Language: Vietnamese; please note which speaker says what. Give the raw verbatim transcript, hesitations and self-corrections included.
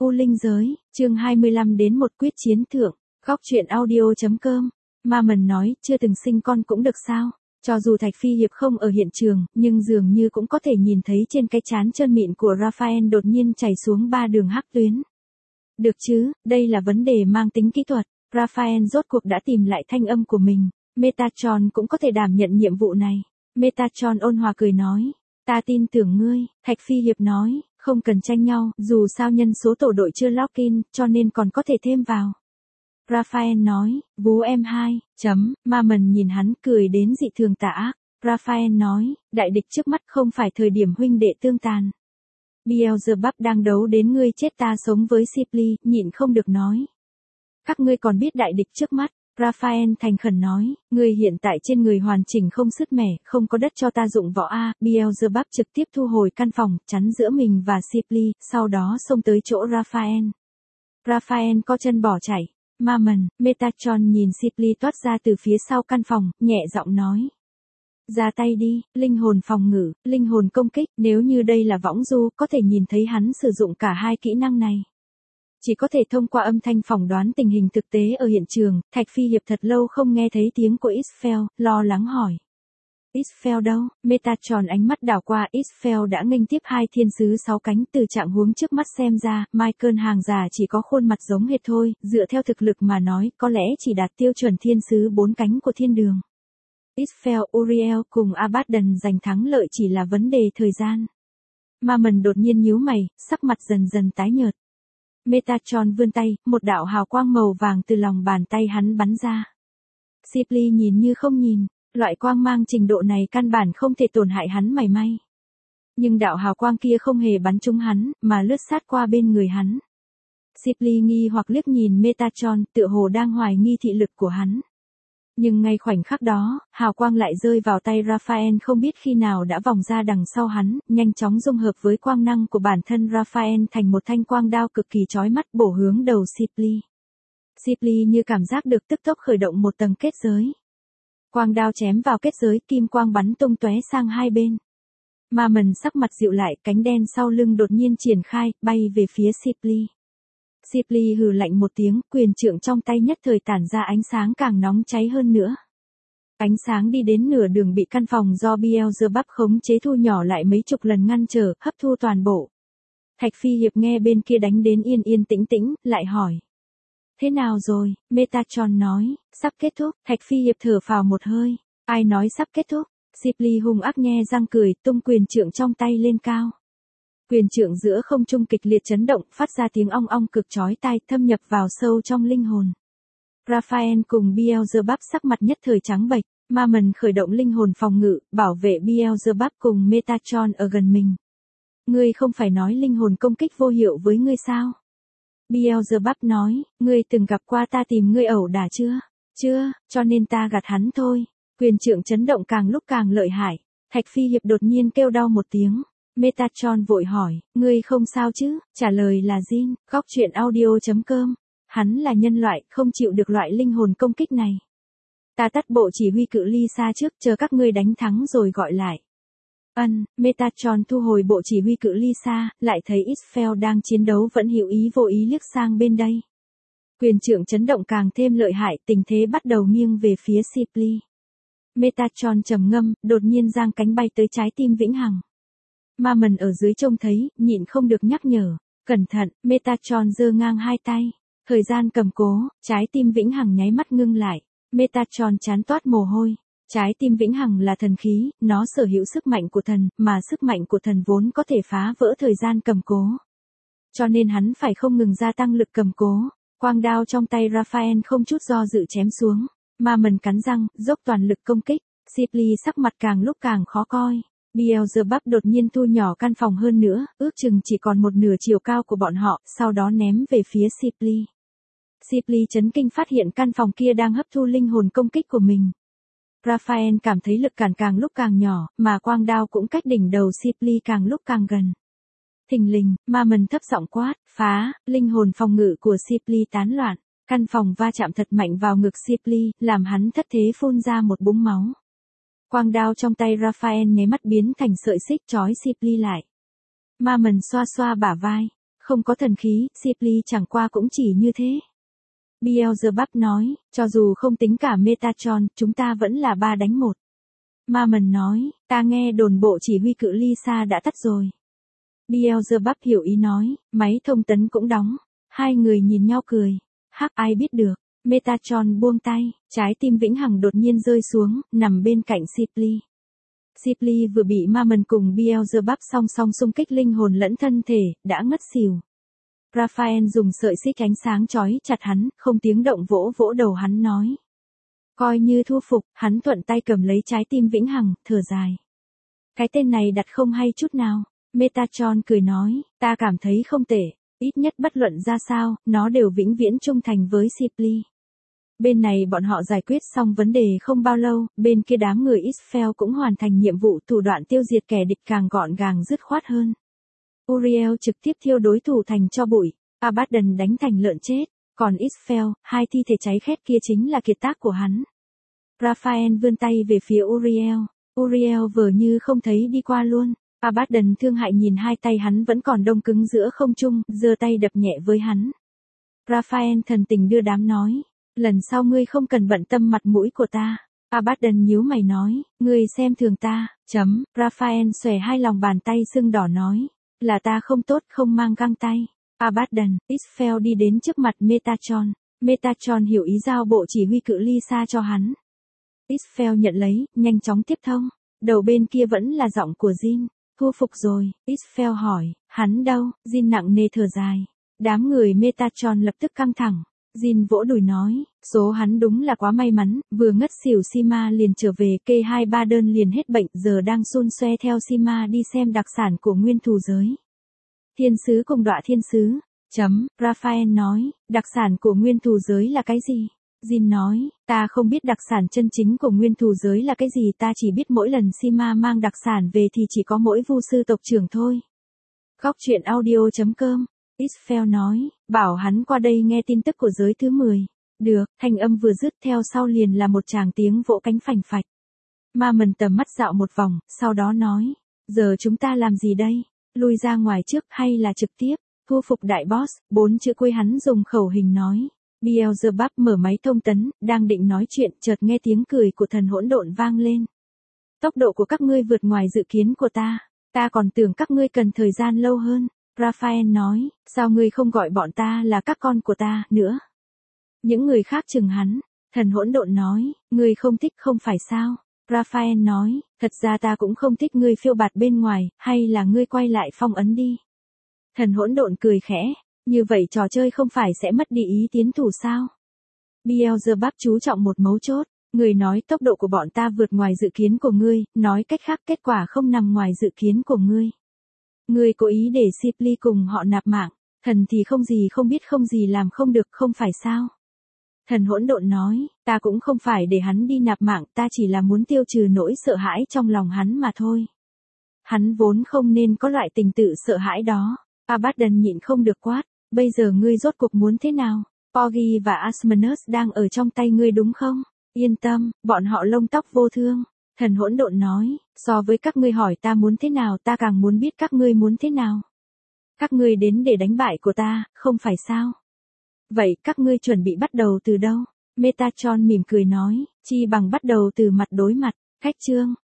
Speaker 1: U Linh Giới, chương hai mươi lăm đến một quyết chiến thượng, góc truyện audio.com. Ma Mần nói, chưa từng sinh con cũng được sao? Cho dù Thạch Phi Hiệp không ở hiện trường, nhưng dường như cũng có thể nhìn thấy trên cái trán trơn mịn của Raphael đột nhiên chảy xuống ba đường hắc tuyến. Được chứ, đây là vấn đề mang tính kỹ thuật. Raphael rốt cuộc đã tìm lại thanh âm của mình. Metatron cũng có thể đảm nhận nhiệm vụ này. Metatron ôn hòa cười nói. Ta tin tưởng ngươi, Thạch Phi Hiệp nói, không cần tranh nhau, dù sao nhân số tổ đội chưa lock in, cho nên còn có thể thêm vào. Raphael nói, vú em hai, chấm, Ma Mần nhìn hắn cười đến dị thường tà ác. Raphael nói, đại địch trước mắt không phải thời điểm huynh đệ tương tàn. Beelzebub đang đấu đến ngươi chết ta sống với Sipli, nhịn không được nói. Các ngươi còn biết đại địch trước mắt. Raphael thành khẩn nói, ngươi hiện tại trên người hoàn chỉnh không sứt mẻ, không có đất cho ta dụng võ a. Beelzebub trực tiếp thu hồi căn phòng, chắn giữa mình và Sipli, sau đó xông tới chỗ Raphael. Raphael co chân bỏ chạy. Ma Mần, Metatron nhìn Sipli toát ra từ phía sau căn phòng, nhẹ giọng nói. Ra tay đi, linh hồn phòng ngự, linh hồn công kích, nếu như đây là võng du, có thể nhìn thấy hắn sử dụng cả hai kỹ năng này. Chỉ có thể thông qua âm thanh phỏng đoán tình hình thực tế ở hiện trường, Thạch Phi Hiệp thật lâu không nghe thấy tiếng của Israel, lo lắng hỏi. Israel đâu? Metatron ánh mắt đảo qua, Israel đã nghênh tiếp hai thiên sứ sáu cánh. Từ trạng huống trước mắt xem ra, Michael hàng già chỉ có khuôn mặt giống hệt thôi, dựa theo thực lực mà nói, có lẽ chỉ đạt tiêu chuẩn thiên sứ bốn cánh của thiên đường. Israel, Uriel cùng Abaddon giành thắng lợi chỉ là vấn đề thời gian. Ma Mần đột nhiên nhíu mày, sắc mặt dần dần tái nhợt. Metatron vươn tay, một đạo hào quang màu vàng từ lòng bàn tay hắn bắn ra. Sipli nhìn như không nhìn, loại quang mang trình độ này căn bản không thể tổn hại hắn mảy may. Nhưng đạo hào quang kia không hề bắn trúng hắn, mà lướt sát qua bên người hắn. Sipli nghi hoặc liếc nhìn Metatron, tựa hồ đang hoài nghi thị lực của hắn. Nhưng ngay khoảnh khắc đó, hào quang lại rơi vào tay Raphael không biết khi nào đã vòng ra đằng sau hắn, nhanh chóng dung hợp với quang năng của bản thân Raphael thành một thanh quang đao cực kỳ chói mắt bổ hướng đầu Sipli. Sipli như cảm giác được tức tốc khởi động một tầng kết giới. Quang đao chém vào kết giới, kim quang bắn tung tóe sang hai bên. Ma Mần sắc mặt dịu lại, cánh đen sau lưng đột nhiên triển khai, bay về phía Sipli. Sipli hừ lạnh một tiếng, quyền trượng trong tay nhất thời tản ra ánh sáng càng nóng cháy hơn nữa. Ánh sáng đi đến nửa đường bị căn phòng do Beelzebub khống chế thu nhỏ lại mấy chục lần ngăn trở, hấp thu toàn bộ. Thạch Phi Hiệp nghe bên kia đánh đến yên yên tĩnh tĩnh, lại hỏi. Thế nào rồi? Metatron nói, sắp kết thúc. Thạch Phi Hiệp thở phào một hơi. Ai nói sắp kết thúc? Sipli hung ác nhe răng cười, tung quyền trượng trong tay lên cao. Quyền trượng giữa không trung kịch liệt chấn động, phát ra tiếng ong ong cực chói tai, thâm nhập vào sâu trong linh hồn. Raphael cùng Beelzebub sắc mặt nhất thời trắng bệch. Ma Mần khởi động linh hồn phòng ngự, bảo vệ Beelzebub cùng Metatron ở gần mình. Ngươi không phải nói linh hồn công kích vô hiệu với ngươi sao? Beelzebub nói, ngươi từng gặp qua ta tìm ngươi ẩu đả chưa? Chưa, cho nên ta gạt hắn thôi. Quyền trượng chấn động càng lúc càng lợi hại. Thạch Phi Hiệp đột nhiên kêu đau một tiếng. Metatron vội hỏi, ngươi không sao chứ? Trả lời là Jin, góc truyện audio.com. Hắn là nhân loại, không chịu được loại linh hồn công kích này. Ta tắt bộ chỉ huy cự ly xa trước, chờ các ngươi đánh thắng rồi gọi lại. Ân, Metatron thu hồi bộ chỉ huy cự ly xa, lại thấy Israel đang chiến đấu vẫn hữu ý vô ý liếc sang bên đây. Quyền trượng chấn động càng thêm lợi hại, tình thế bắt đầu nghiêng về phía Sipli. Metatron trầm ngâm, đột nhiên giang cánh bay tới trái tim vĩnh hằng. Ma Mần ở dưới trông thấy, nhịn không được nhắc nhở. Cẩn thận, Metatron giơ ngang hai tay. Thời gian cầm cố, trái tim vĩnh hằng nháy mắt ngưng lại. Metatron chán toát mồ hôi. Trái tim vĩnh hằng là thần khí, nó sở hữu sức mạnh của thần, mà sức mạnh của thần vốn có thể phá vỡ thời gian cầm cố. Cho nên hắn phải không ngừng gia tăng lực cầm cố. Quang đao trong tay Raphael không chút do dự chém xuống. Ma Mần cắn răng, dốc toàn lực công kích. Sipli sắc mặt càng lúc càng khó coi. Beelzebub đột nhiên thu nhỏ căn phòng hơn nữa, ước chừng chỉ còn một nửa chiều cao của bọn họ, sau đó ném về phía Sipli. Sipli chấn kinh phát hiện căn phòng kia đang hấp thu linh hồn công kích của mình. Raphael cảm thấy lực cản càng lúc càng nhỏ, mà quang đao cũng cách đỉnh đầu Sipli càng lúc càng gần. Thình lình, Ma Mần thấp giọng quát, phá, linh hồn phòng ngự của Sipli tán loạn. Căn phòng va chạm thật mạnh vào ngực Sipli, làm hắn thất thế phun ra một búng máu. Quang đao trong tay Raphael nháy mắt biến thành sợi xích trói Sipli lại. Ma Mần xoa xoa bả vai. Không có thần khí, Simply chẳng qua cũng chỉ như thế. Beelzebub nói, cho dù không tính cả Metatron, chúng ta vẫn là ba đánh một. Mammon nói, ta nghe đồn bộ chỉ huy cự ly xa đã tắt rồi. Beelzebub hiểu ý nói, máy thông tấn cũng đóng. Hai người nhìn nhau cười. Hắc ai biết được. Metatron buông tay, trái tim vĩnh hằng đột nhiên rơi xuống, nằm bên cạnh Simply. Simply vừa bị Mammon cùng Beelzebub song song xung kích linh hồn lẫn thân thể, đã ngất xỉu. Raphael dùng sợi xích ánh sáng chói chặt hắn, không tiếng động vỗ vỗ đầu hắn nói. Coi như thu phục, hắn thuận tay cầm lấy trái tim vĩnh hằng, thở dài. Cái tên này đặt không hay chút nào. Metatron cười nói, ta cảm thấy không tệ, ít nhất bất luận ra sao, nó đều vĩnh viễn trung thành với Simply. Bên này bọn họ giải quyết xong vấn đề không bao lâu, bên kia đám người Israel cũng hoàn thành nhiệm vụ thủ đoạn tiêu diệt kẻ địch càng gọn gàng dứt khoát hơn. Uriel trực tiếp thiêu đối thủ thành tro bụi, Abaddon đánh thành lợn chết, còn Israel, hai thi thể cháy khét kia chính là kiệt tác của hắn. Raphael vươn tay về phía Uriel, Uriel vờ như không thấy đi qua luôn. Abaddon thương hại nhìn hai tay hắn vẫn còn đông cứng giữa không trung, giơ tay đập nhẹ với hắn. Raphael thần tình đưa đám nói, lần sau ngươi không cần bận tâm mặt mũi của ta. Abaddon nhíu mày nói, ngươi xem thường ta, chấm, Raphael xòe hai lòng bàn tay sưng đỏ nói, là ta không tốt không mang găng tay. Abaddon, Israel đi đến trước mặt Metatron, Metatron hiểu ý giao bộ chỉ huy cự ly xa cho hắn. Israel nhận lấy, nhanh chóng tiếp thông, đầu bên kia vẫn là giọng của Jin. Thu phục rồi, Israel hỏi, hắn đâu? Jin nặng nề thở dài. Đám người Metatron lập tức căng thẳng. Jin vỗ đùi nói, số hắn đúng là quá may mắn, vừa ngất xỉu Sima liền trở về, kê hai ba đơn liền hết bệnh, giờ đang xun xoe theo Sima đi xem đặc sản của nguyên thù giới. Thiên sứ cùng đọa thiên sứ. Chấm, Raphael nói, đặc sản của nguyên thù giới là cái gì? Jin nói, ta không biết đặc sản chân chính của nguyên thù giới là cái gì, ta chỉ biết mỗi lần Sima mang đặc sản về thì chỉ có mỗi vu sư tộc trưởng thôi. Góc truyện audio chấm com. Israel nói, bảo hắn qua đây nghe tin tức của giới thứ mười. Được, thanh âm vừa dứt theo sau liền là một tràng tiếng vỗ cánh phành phạch. Mammon tầm mắt dạo một vòng, sau đó nói, giờ chúng ta làm gì đây? Lui ra ngoài trước hay là trực tiếp? Thu phục đại boss, bốn chữ cuối hắn dùng khẩu hình nói. Beelzebub mở máy thông tấn, đang định nói chuyện, chợt nghe tiếng cười của thần hỗn độn vang lên. Tốc độ của các ngươi vượt ngoài dự kiến của ta, ta còn tưởng các ngươi cần thời gian lâu hơn. Raphael nói, sao ngươi không gọi bọn ta là các con của ta nữa? Những người khác chừng hắn, thần hỗn độn nói, ngươi không thích không phải sao? Raphael nói, thật ra ta cũng không thích ngươi phiêu bạt bên ngoài, hay là ngươi quay lại phong ấn đi. Thần hỗn độn cười khẽ. Như vậy trò chơi không phải sẽ mất đi ý tiến thủ sao? Beelzebub chú trọng một mấu chốt, người nói tốc độ của bọn ta vượt ngoài dự kiến của ngươi, nói cách khác kết quả không nằm ngoài dự kiến của ngươi. Ngươi cố ý để Simply cùng họ nạp mạng, thần thì không gì không biết không gì làm không được không phải sao? Thần hỗn độn nói, ta cũng không phải để hắn đi nạp mạng, ta chỉ là muốn tiêu trừ nỗi sợ hãi trong lòng hắn mà thôi. Hắn vốn không nên có loại tình tự sợ hãi đó. Abaddon nhịn không được quát. Bây giờ ngươi rốt cuộc muốn thế nào? Porgy và Asmodeus đang ở trong tay ngươi đúng không? Yên tâm, bọn họ lông tóc vô thương. Thần hỗn độn nói, so với các ngươi hỏi ta muốn thế nào ta càng muốn biết các ngươi muốn thế nào. Các ngươi đến để đánh bại của ta, không phải sao? Vậy các ngươi chuẩn bị bắt đầu từ đâu? Metatron mỉm cười nói, chi bằng bắt đầu từ mặt đối mặt. Khách chương.